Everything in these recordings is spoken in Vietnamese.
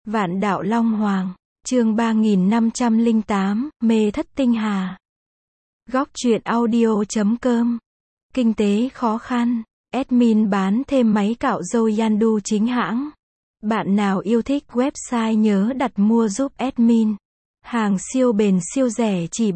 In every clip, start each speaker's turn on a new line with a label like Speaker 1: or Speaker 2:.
Speaker 1: Vạn đạo Long Hoàng, chương 3508, mê thất tinh hà. Góc truyện audio.com. Kinh tế khó khăn, admin bán thêm máy cạo râu Yandu chính hãng. Bạn nào yêu thích website nhớ đặt mua giúp admin. Hàng siêu bền siêu rẻ chỉ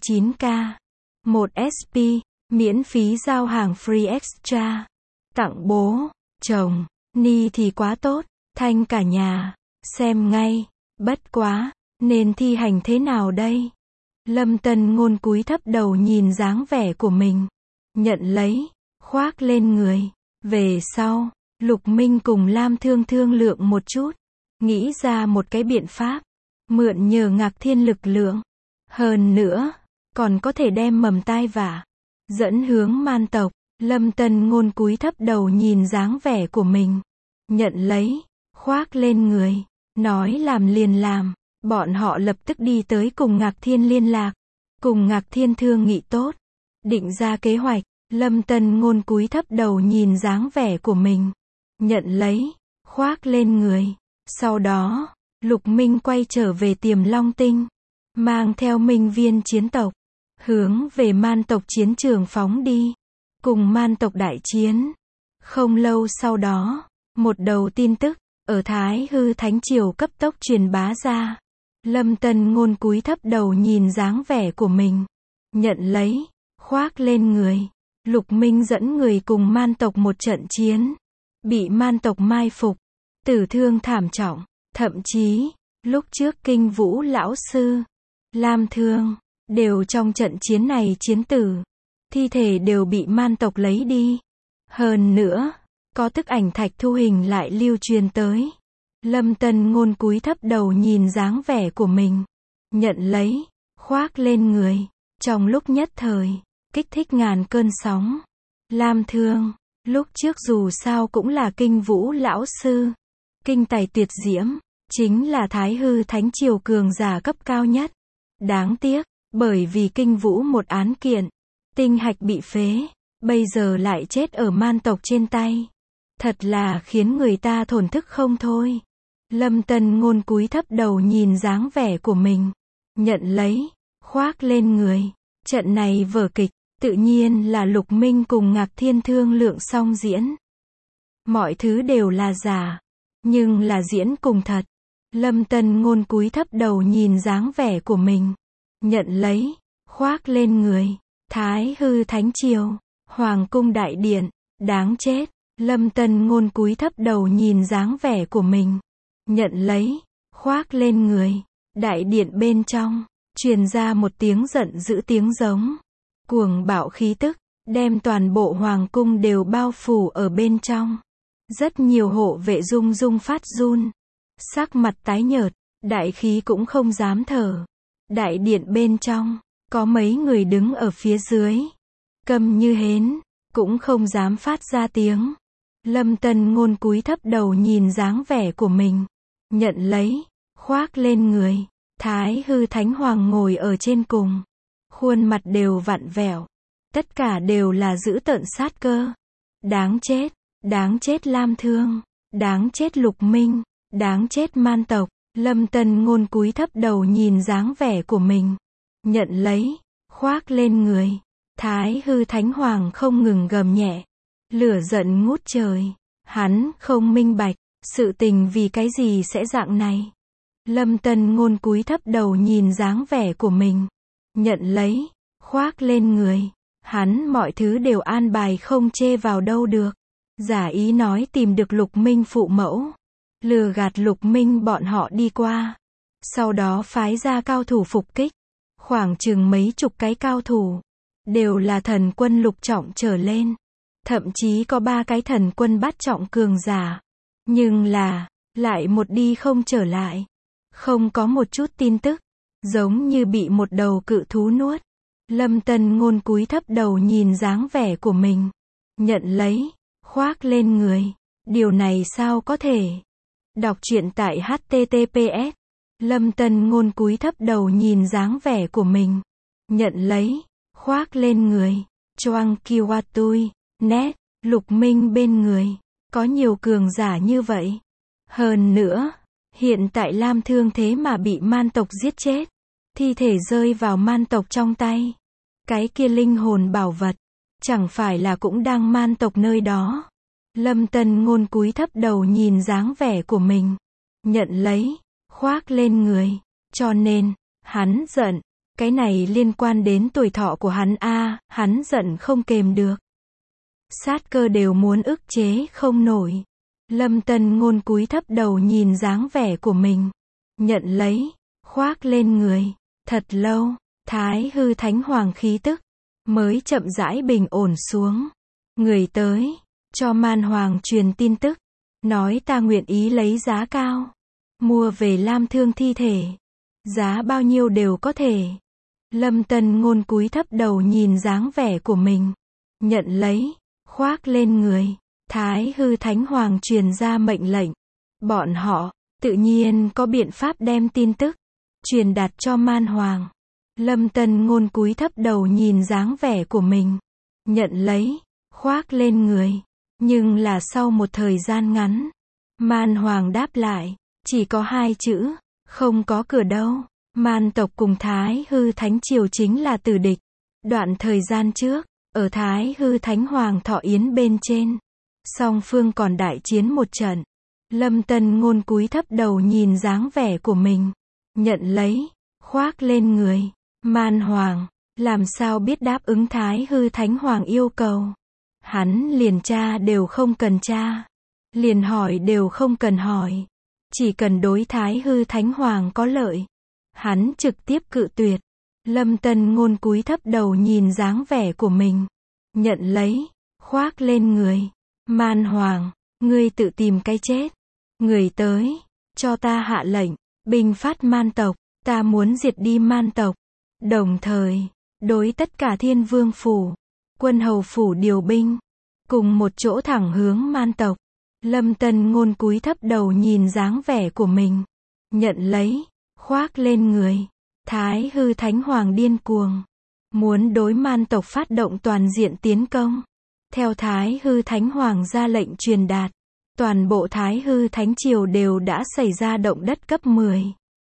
Speaker 1: 79k. 1 SP, miễn phí giao hàng free extra. Tặng bố, chồng, Ni thì quá tốt, thanh cả nhà. Xem ngay, bất quá, nên thi hành thế nào đây? Lâm Tân Ngôn cúi thấp đầu nhìn dáng vẻ của mình. Nhận lấy, khoác lên người. Về sau, Lục Minh cùng Lam Thương thương lượng một chút. Nghĩ ra một cái biện pháp. Mượn nhờ Ngạc Thiên lực lượng. Hơn nữa, còn có thể đem mầm tai vạ. Dẫn hướng man tộc. Lâm Tân Ngôn cúi thấp đầu nhìn dáng vẻ của mình. Nhận lấy, khoác lên người. Nói làm liền làm, bọn họ lập tức đi tới cùng Ngạc Thiên liên lạc, cùng Ngạc Thiên thương nghị tốt, định ra kế hoạch. Lâm Tân Ngôn cúi thấp đầu nhìn dáng vẻ của mình, nhận lấy, khoác lên người. Sau đó, Lục Minh quay trở về Tiềm Long Tinh, mang theo minh viên chiến tộc, hướng về man tộc chiến trường phóng đi, cùng man tộc đại chiến. Không lâu sau đó, một đầu tin tức ở Thái Hư Thánh Triều cấp tốc truyền bá ra. Lâm Tân Ngôn cúi thấp đầu nhìn dáng vẻ của mình, nhận lấy, khoác lên người. Lục Minh dẫn người cùng man tộc một trận chiến, bị man tộc mai phục, tử thương thảm trọng, thậm chí, lúc trước Kinh Vũ lão sư, Lam Thương, đều trong trận chiến này chiến tử, thi thể đều bị man tộc lấy đi. Hơn nữa, có tức ảnh thạch thu hình lại lưu truyền tới. Lâm Tân Ngôn cúi thấp đầu nhìn dáng vẻ của mình, nhận lấy, khoác lên người. Trong lúc nhất thời, kích thích ngàn cơn sóng. Lam Thương, lúc trước dù sao cũng là Kinh Vũ lão sư, kinh tài tuyệt diễm, chính là Thái Hư Thánh Triều cường giả cấp cao nhất. Đáng tiếc, bởi vì Kinh Vũ một án kiện, tinh hạch bị phế, bây giờ lại chết ở man tộc trên tay. Thật là khiến người ta thổn thức không thôi. Lâm Tân Ngôn cúi thấp đầu nhìn dáng vẻ của mình, nhận lấy, khoác lên người. Trận này vở kịch, tự nhiên là Lục Minh cùng Ngạc Thiên thương lượng xong diễn. Mọi thứ đều là giả, nhưng là diễn cùng thật. Lâm Tân Ngôn cúi thấp đầu nhìn dáng vẻ của mình, nhận lấy, khoác lên người. Thái Hư Thánh Triều, Hoàng cung đại điện, đáng chết. Lâm Tân Ngôn cúi thấp đầu nhìn dáng vẻ của mình, nhận lấy, khoác lên người. Đại điện bên trong, truyền ra một tiếng giận dữ tiếng giống. Cuồng bạo khí tức, đem toàn bộ hoàng cung đều bao phủ ở bên trong. Rất nhiều hộ vệ rung rung phát run. Sắc mặt tái nhợt, đại khí cũng không dám thở. Đại điện bên trong, có mấy người đứng ở phía dưới. Câm như hến, cũng không dám phát ra tiếng. Lâm Tân Ngôn cúi thấp đầu nhìn dáng vẻ của mình, nhận lấy, khoác lên người. Thái Hư Thánh Hoàng ngồi ở trên cùng, khuôn mặt đều vặn vẹo, tất cả đều là dữ tợn sát cơ. Đáng chết Lam Thương, đáng chết Lục Minh, đáng chết man tộc. Lâm Tân Ngôn cúi thấp đầu nhìn dáng vẻ của mình, nhận lấy, khoác lên người. Thái Hư Thánh Hoàng không ngừng gầm nhẹ, lửa giận ngút trời. Hắn không minh bạch, sự tình vì cái gì sẽ dạng này. Lâm Tân Ngôn cúi thấp đầu nhìn dáng vẻ của mình, nhận lấy, khoác lên người. Hắn mọi thứ đều an bài không chê vào đâu được. Giả ý nói tìm được Lục Minh phụ mẫu, lừa gạt Lục Minh bọn họ đi qua. Sau đó phái ra cao thủ phục kích, khoảng chừng mấy chục cái cao thủ, đều là thần quân lục trọng trở lên. Thậm chí có 3 cái thần quân bát trọng cường giả. Nhưng là, lại một đi không trở lại. Không có một chút tin tức. Giống như bị một đầu cự thú nuốt. Lâm Tân Ngôn cúi thấp đầu nhìn dáng vẻ của mình, nhận lấy, khoác lên người. Điều này sao có thể? Đọc truyện tại https. Lâm Tân Ngôn cúi thấp đầu nhìn dáng vẻ của mình, nhận lấy, khoác lên người. Choang Kiwatui, nét, Lục Minh bên người, có nhiều cường giả như vậy. Hơn nữa, Hiện tại Lam Thương thế mà bị man tộc giết chết. Thi thể rơi vào man tộc trong tay. Cái kia linh hồn bảo vật, chẳng phải là cũng đang man tộc nơi đó. Lâm Tân Ngôn cúi thấp đầu nhìn dáng vẻ của mình. Nhận lấy, khoác lên người. Cho nên, hắn giận. Cái này liên quan đến tuổi thọ của hắn a, hắn giận không kềm được. Sát cơ đều muốn ức chế không nổi. Lâm Tân Ngôn cúi thấp đầu nhìn dáng vẻ của mình. Nhận lấy, khoác lên người. Thật lâu, Thái Hư Thánh Hoàng khí tức mới chậm rãi bình ổn xuống. Người tới, cho Man Hoàng truyền tin tức, nói ta nguyện ý lấy giá cao, mua về Lam Thương thi thể. Giá bao nhiêu đều có thể. Lâm Tân Ngôn cúi thấp đầu nhìn dáng vẻ của mình. Nhận lấy, khoác lên người. Thái Hư Thánh Hoàng truyền ra mệnh lệnh. Bọn họ, tự nhiên có biện pháp đem tin tức truyền đạt cho Man Hoàng. Lâm Tân Ngôn cúi thấp đầu nhìn dáng vẻ của mình. Nhận lấy, khoác lên người. Nhưng là sau một thời gian ngắn, Man Hoàng đáp lại, chỉ có 2 chữ, không có cửa đâu. Man tộc cùng Thái Hư Thánh Triều chính là tử địch. Đoạn thời gian trước, ở Thái Hư Thánh Hoàng thọ yến bên trên, song phương còn đại chiến một trận. Lâm Tân Ngôn cúi thấp đầu nhìn dáng vẻ của mình. Nhận lấy, khoác lên người. Man Hoàng, làm sao biết đáp ứng Thái Hư Thánh Hoàng yêu cầu. Hắn liền tra đều không cần tra. Liền hỏi đều không cần hỏi. Chỉ cần đối Thái Hư Thánh Hoàng có lợi. Hắn trực tiếp cự tuyệt. Lâm Tân Ngôn cúi thấp đầu nhìn dáng vẻ của mình. Nhận lấy, khoác lên người. Man Hoàng, ngươi tự tìm cái chết. Người tới, cho ta hạ lệnh, binh phát man tộc, ta muốn diệt đi man tộc. Đồng thời, đối tất cả Thiên Vương phủ, Quân Hầu phủ điều binh, cùng một chỗ thẳng hướng man tộc. Lâm Tân Ngôn cúi thấp đầu nhìn dáng vẻ của mình. Nhận lấy, khoác lên người. Thái Hư Thánh Hoàng điên cuồng, muốn đối man tộc phát động toàn diện tiến công. Theo Thái Hư Thánh Hoàng ra lệnh truyền đạt, toàn bộ Thái Hư Thánh Triều đều đã xảy ra động đất cấp 10.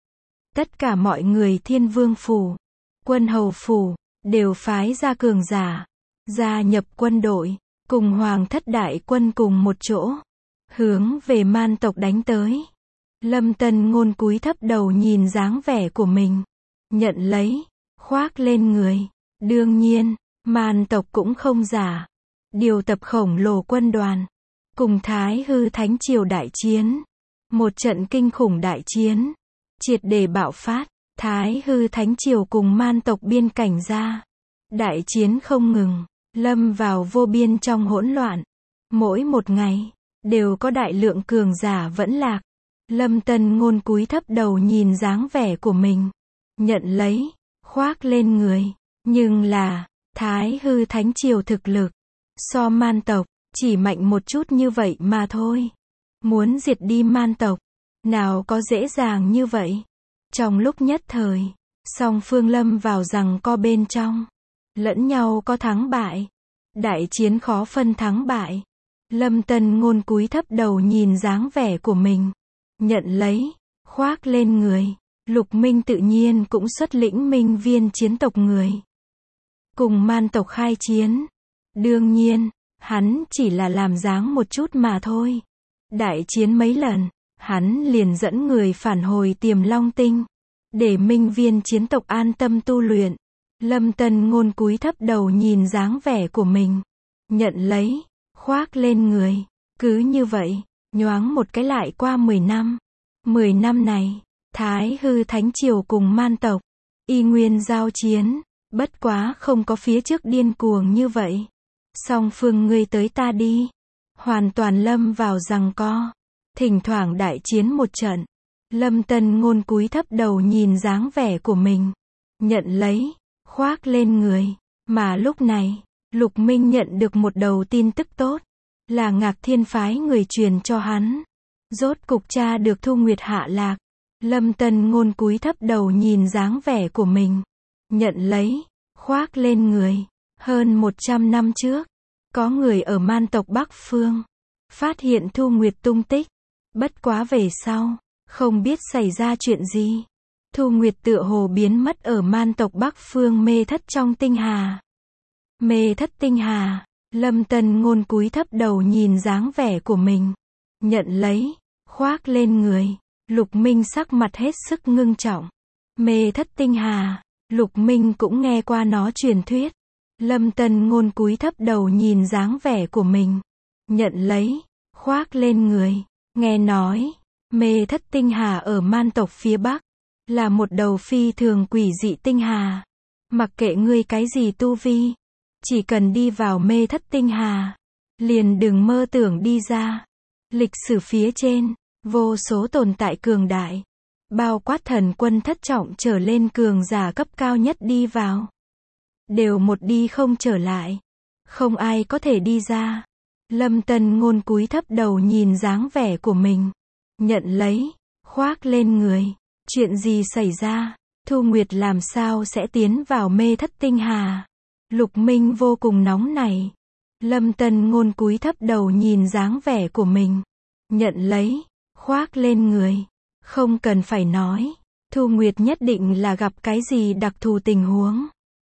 Speaker 1: Tất cả mọi người Thiên Vương phủ, Quân Hầu phủ, đều phái ra cường giả, gia nhập quân đội, cùng Hoàng thất đại quân cùng một chỗ, hướng về man tộc đánh tới. Lâm Tân Ngôn cúi thấp đầu nhìn dáng vẻ của mình. Nhận lấy, khoác lên người. Đương nhiên, man tộc cũng không giả. Điều tập khổng lồ quân đoàn, cùng Thái Hư Thánh Triều đại chiến. Một trận kinh khủng đại chiến, triệt để bạo phát. Thái Hư Thánh Triều cùng man tộc biên cảnh ra. Đại chiến không ngừng, lâm vào vô biên trong hỗn loạn. Mỗi một ngày, đều có đại lượng cường giả vẫn lạc. Lâm Tân Ngôn cúi thấp đầu nhìn dáng vẻ của mình. Nhận lấy, khoác lên người. Nhưng là, Thái Hư Thánh Triều thực lực, so man tộc, chỉ mạnh một chút như vậy mà thôi. Muốn diệt đi man tộc, nào có dễ dàng như vậy. Trong lúc nhất thời, song phương lâm vào giằng co bên trong. Lẫn nhau có thắng bại. Đại chiến khó phân thắng bại. Lâm Tân Ngôn cúi thấp đầu nhìn dáng vẻ của mình. Nhận lấy, khoác lên người. Lục Minh tự nhiên cũng xuất lĩnh minh viên chiến tộc người. Cùng man tộc khai chiến. Đương nhiên, hắn chỉ là làm dáng một chút mà thôi. Đại chiến mấy lần, hắn liền dẫn người phản hồi Tiềm Long Tinh. Để minh viên chiến tộc an tâm tu luyện. Lâm Tân Ngôn cúi thấp đầu nhìn dáng vẻ của mình. Nhận lấy, khoác lên người. Cứ như vậy, nhoáng một cái lại qua 10 năm. 10 năm này, Thái Hư Thánh Triều cùng man tộc, y nguyên giao chiến, bất quá không có phía trước điên cuồng như vậy. Song phương ngươi tới ta đi, hoàn toàn lâm vào giằng co, thỉnh thoảng đại chiến một trận. Lâm Tân Ngôn cúi thấp đầu nhìn dáng vẻ của mình, nhận lấy, khoác lên người. Mà lúc này, Lục Minh nhận được một đầu tin tức tốt, là Ngạc Thiên phái người truyền cho hắn. Rốt cục tra được Thu Nguyệt hạ lạc. Lâm Tân Ngôn cúi thấp đầu nhìn dáng vẻ của mình. Nhận lấy, khoác lên người. Hơn 100 năm trước, có người ở man tộc Bắc Phương phát hiện Thu Nguyệt tung tích. Bất quá về sau, Không biết xảy ra chuyện gì. Thu Nguyệt tựa hồ biến mất ở man tộc Bắc Phương Mê Thất trong tinh hà. Mê Thất tinh hà. Lâm Tân Ngôn cúi thấp đầu nhìn dáng vẻ của mình. Nhận lấy, khoác lên người. Lục Minh sắc mặt hết sức ngưng trọng. Mê Thất tinh hà. Lục Minh cũng nghe qua nó truyền thuyết. Lâm Tân Ngôn cúi thấp đầu nhìn dáng vẻ của mình. Nhận lấy, khoác lên người. Nghe nói, Mê Thất tinh hà ở man tộc phía Bắc. Là một đầu phi thường quỷ dị tinh hà. Mặc kệ ngươi cái gì tu vi. Chỉ cần đi vào Mê Thất tinh hà. Liền đừng mơ tưởng đi ra. Lịch sử phía trên, vô số tồn tại cường đại. Bao quát thần quân thất trọng trở lên cường giả cấp cao nhất đi vào. Đều một đi không trở lại. Không ai có thể đi ra. Lâm Tân Ngôn cúi thấp đầu nhìn dáng vẻ của mình. Nhận lấy, khoác lên người. Chuyện gì xảy ra? Thu Nguyệt làm sao sẽ tiến vào Mê Thất tinh hà? Lục Minh vô cùng nóng nảy. Lâm Tân Ngôn cúi thấp đầu nhìn dáng vẻ của mình. Nhận lấy, khoác lên người. Không cần phải nói. Thu Nguyệt nhất định là gặp cái gì đặc thù tình huống.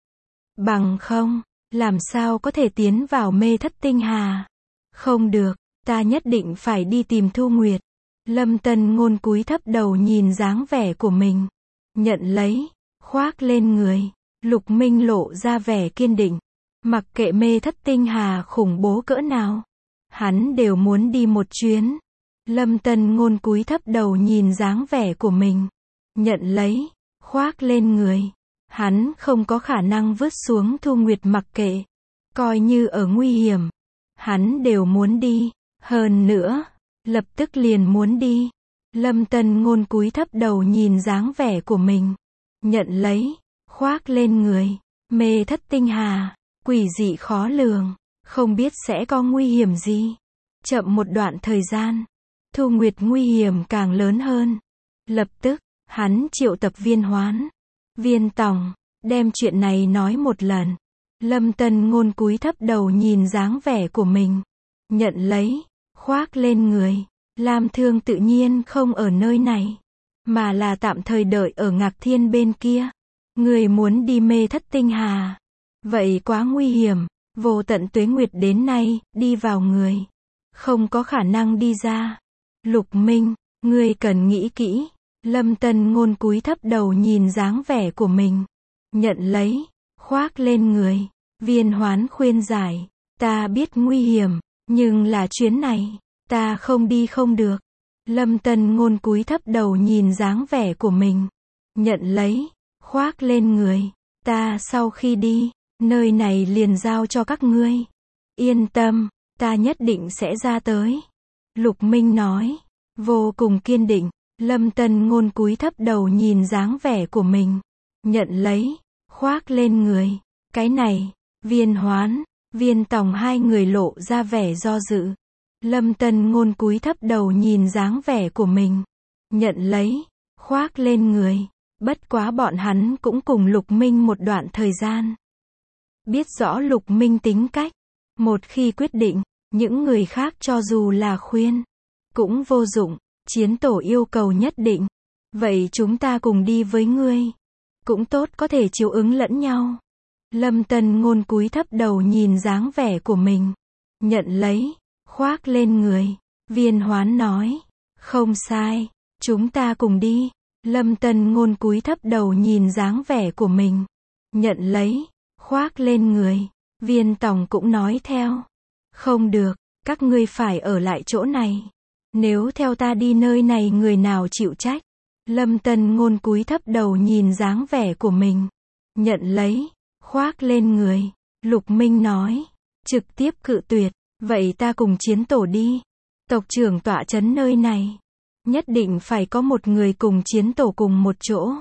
Speaker 1: Bằng không, làm sao có thể tiến vào Mê Thất tinh hà? Không được, ta nhất định phải đi tìm Thu Nguyệt. Lâm Tân Ngôn cúi thấp đầu nhìn dáng vẻ của mình. Nhận lấy, khoác lên người. Lục Minh lộ ra vẻ kiên định. Mặc kệ Mê Thất tinh hà khủng bố cỡ nào, hắn đều muốn đi một chuyến. Lâm Tân Ngôn cúi thấp đầu nhìn dáng vẻ của mình. Nhận lấy, khoác lên người. Hắn không có khả năng vứt xuống Thu Nguyệt mặc kệ. Coi như ở nguy hiểm, hắn đều muốn đi. Hơn nữa, lập tức liền muốn đi. Lâm Tân Ngôn cúi thấp đầu nhìn dáng vẻ của mình. Nhận lấy, khoác lên người. Mê Thất tinh hà, quỷ dị khó lường. Không biết sẽ có nguy hiểm gì. Chậm một đoạn thời gian, Thu Nguyệt nguy hiểm càng lớn hơn. Lập tức, hắn triệu tập Viên Hoán, Viên Tòng, đem chuyện này nói một lần. Lâm Tân Ngôn cúi thấp đầu nhìn dáng vẻ của mình. Nhận lấy, khoác lên người. Lam Thương tự nhiên không ở nơi này, mà là tạm thời đợi ở Ngạc Thiên bên kia. Người muốn đi Mê Thất tinh hà. Vậy quá nguy hiểm. Vô tận tuế nguyệt đến nay, đi vào người. Không có khả năng đi ra. Lục Minh, ngươi cần nghĩ kỹ. Lâm Tân Ngôn cúi thấp đầu nhìn dáng vẻ của mình. Nhận lấy, khoác lên người. Viên Hoán khuyên giải. Ta biết nguy hiểm, nhưng là chuyến này, ta không đi không được. Lâm Tân Ngôn cúi thấp đầu nhìn dáng vẻ của mình. Nhận lấy, khoác lên người. Ta sau khi đi, nơi này liền giao cho các ngươi. Yên tâm, ta nhất định sẽ ra tới. Lục Minh nói, vô cùng kiên định. Lâm Tân Ngôn cúi thấp đầu nhìn dáng vẻ của mình. Nhận lấy, khoác lên người. Cái này, Viên Hoán, Viên Tòng hai người lộ ra vẻ do dự. Lâm Tân Ngôn cúi thấp đầu nhìn dáng vẻ của mình. Nhận lấy, khoác lên người. Bất quá bọn hắn cũng cùng Lục Minh một đoạn thời gian. Biết rõ Lục Minh tính cách. Một khi quyết định, những người khác cho dù là khuyên, cũng vô dụng. Chiến tổ yêu cầu nhất định. Vậy chúng ta cùng đi với ngươi. Cũng tốt có thể chiếu ứng lẫn nhau. Lâm Tân Ngôn cúi thấp đầu nhìn dáng vẻ của mình. Nhận lấy, khoác lên người. Viên Hoán nói, không sai, chúng ta cùng đi. Lâm Tân Ngôn cúi thấp đầu nhìn dáng vẻ của mình. Nhận lấy, khoác lên người. Viên Tòng cũng nói theo. Không được, các ngươi phải ở lại chỗ này. Nếu theo ta đi nơi này người nào chịu trách. Lâm Tân Ngôn cúi thấp đầu nhìn dáng vẻ của mình. Nhận lấy, khoác lên người. Lục Minh nói, trực tiếp cự tuyệt. Vậy ta cùng chiến tổ đi. Tộc trưởng tọa trấn nơi này. Nhất định phải có một người cùng chiến tổ cùng một chỗ.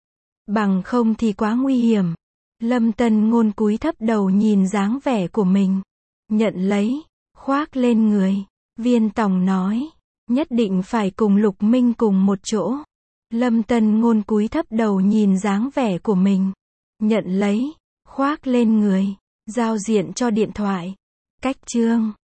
Speaker 1: Bằng không thì quá nguy hiểm. Lâm Tân Ngôn cúi thấp đầu nhìn dáng vẻ của mình. Nhận lấy, khoác lên người. Viên Tòng nói, nhất định phải cùng Lục Minh cùng một chỗ. Lâm Tân Ngôn cúi thấp đầu nhìn dáng vẻ của mình. Nhận lấy, khoác lên người. Giao diện cho điện thoại. Cách chương